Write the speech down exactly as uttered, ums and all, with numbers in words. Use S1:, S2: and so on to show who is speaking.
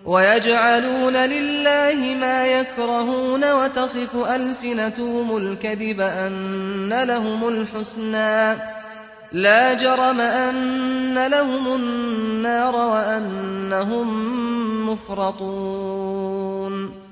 S1: ويجعلون لله ما يكرهون وتصف ألسنتهم الكذب أن لهم الحسنى لا جرم أن لهم النار وأنهم مفرطون